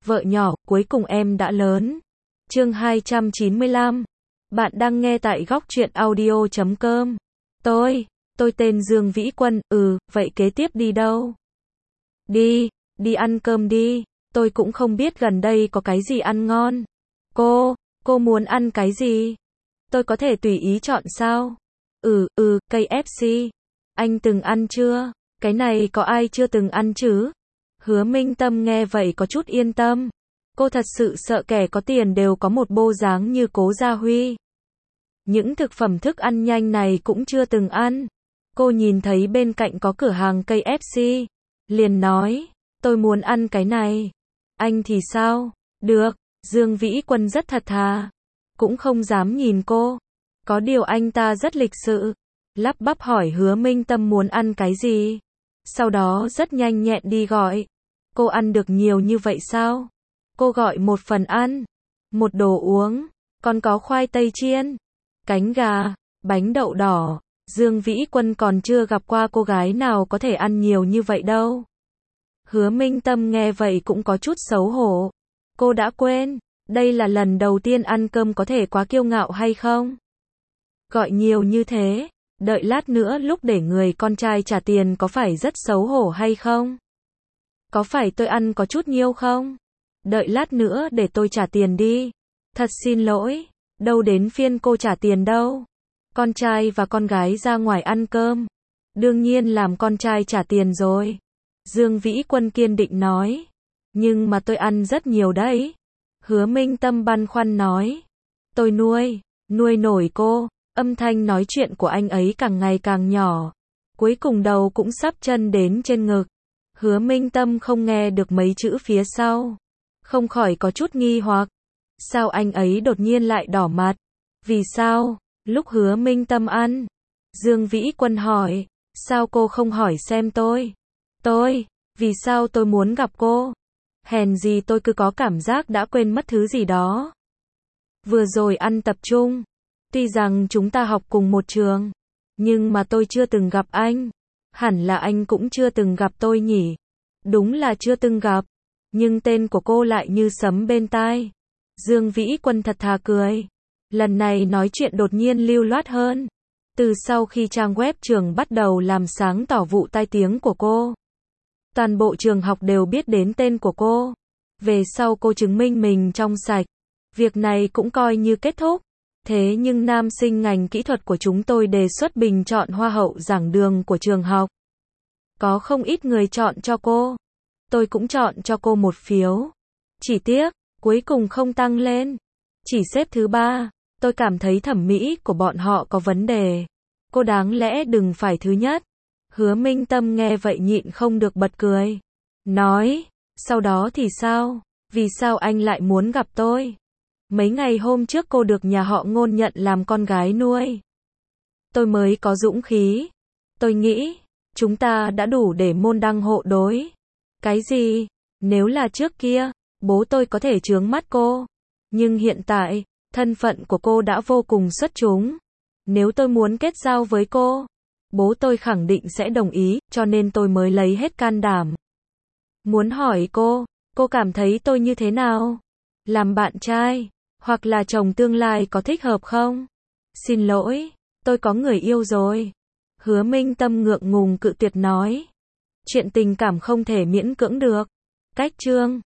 vợ nhỏ, cuối cùng em đã lớn. Chương 295. Bạn đang nghe tại góc truyện audio.com. Tôi tên Dương Vĩ Quân, vậy kế tiếp đi đâu? Đi ăn cơm đi, tôi cũng không biết gần đây có cái gì ăn ngon. Cô muốn ăn cái gì? Tôi có thể tùy ý chọn sao? KFC. Anh từng ăn chưa? Cái này có ai chưa từng ăn chứ? Hứa Minh Tâm nghe vậy có chút yên tâm. Cô thật sự sợ kẻ có tiền đều có một bộ dáng như Cố Gia Huy. Những thực phẩm thức ăn nhanh này cũng chưa từng ăn. Cô nhìn thấy bên cạnh có cửa hàng KFC, liền nói, tôi muốn ăn cái này. Anh thì sao? Được, Dương Vĩ Quân rất thật thà, cũng không dám nhìn cô. Có điều anh ta rất lịch sự, lắp bắp hỏi Hứa Minh Tâm muốn ăn cái gì. Sau đó rất nhanh nhẹn đi gọi. Cô ăn được nhiều như vậy sao? Cô gọi một phần ăn, một đồ uống, còn có khoai tây chiên, cánh gà, bánh đậu đỏ. Dương Vĩ Quân còn chưa gặp qua cô gái nào có thể ăn nhiều như vậy đâu. Hứa Minh Tâm nghe vậy cũng có chút xấu hổ. Cô đã quên, đây là lần đầu tiên ăn cơm, có thể quá kiêu ngạo hay không? Gọi nhiều như thế, đợi lát nữa lúc để người con trai trả tiền có phải rất xấu hổ hay không? Có phải tôi ăn có chút nhiều không? Đợi lát nữa để tôi trả tiền đi. Thật xin lỗi, đâu đến phiên cô trả tiền đâu. Con trai và con gái ra ngoài ăn cơm, đương nhiên làm con trai trả tiền rồi. Dương Vĩ Quân kiên định nói. Nhưng mà tôi ăn rất nhiều đấy. Hứa Minh Tâm băn khoăn nói. Tôi nuôi nổi cô. Âm thanh nói chuyện của anh ấy càng ngày càng nhỏ. Cuối cùng đầu cũng sắp chân đến trên ngực. Hứa Minh Tâm không nghe được mấy chữ phía sau, không khỏi có chút nghi hoặc. Sao anh ấy đột nhiên lại đỏ mặt? Vì sao? Lúc Hứa Minh Tâm ăn, Dương Vĩ Quân hỏi, sao cô không hỏi xem tôi? Vì sao tôi muốn gặp cô? Hèn gì tôi cứ có cảm giác đã quên mất thứ gì đó. Vừa rồi ăn tập trung, tuy rằng chúng ta học cùng một trường, nhưng mà tôi chưa từng gặp anh. Hẳn là anh cũng chưa từng gặp tôi nhỉ? Đúng là chưa từng gặp, nhưng tên của cô lại như sấm bên tai. Dương Vĩ Quân thật thà cười. Lần này nói chuyện đột nhiên lưu loát hơn. Từ sau khi trang web trường bắt đầu làm sáng tỏ vụ tai tiếng của cô, toàn bộ trường học đều biết đến tên của cô. Về sau cô chứng minh mình trong sạch, việc này cũng coi như kết thúc. Thế nhưng nam sinh ngành kỹ thuật của chúng tôi đề xuất bình chọn hoa hậu giảng đường của trường học. Có không ít người chọn cho cô. Tôi cũng chọn cho cô một phiếu. Chỉ tiếc, cuối cùng không tăng lên, chỉ xếp thứ 3. Tôi cảm thấy thẩm mỹ của bọn họ có vấn đề. Cô đáng lẽ đừng phải thứ nhất. Hứa Minh Tâm nghe vậy nhịn không được bật cười. Nói, sau đó thì sao? Vì sao anh lại muốn gặp tôi? Mấy ngày hôm trước cô được nhà họ Ngôn nhận làm con gái nuôi. Tôi mới có dũng khí. Tôi nghĩ, chúng ta đã đủ để môn đăng hộ đối. Cái gì? Nếu là trước kia, bố tôi có thể chướng mắt cô. Nhưng hiện tại, thân phận của cô đã vô cùng xuất chúng. Nếu tôi muốn kết giao với cô, bố tôi khẳng định sẽ đồng ý, cho nên tôi mới lấy hết can đảm. Muốn hỏi cô cảm thấy tôi như thế nào? Làm bạn trai, hoặc là chồng tương lai có thích hợp không? Xin lỗi, tôi có người yêu rồi. Hứa Minh Tâm ngượng ngùng cự tuyệt nói. Chuyện tình cảm không thể miễn cưỡng được. Cách chương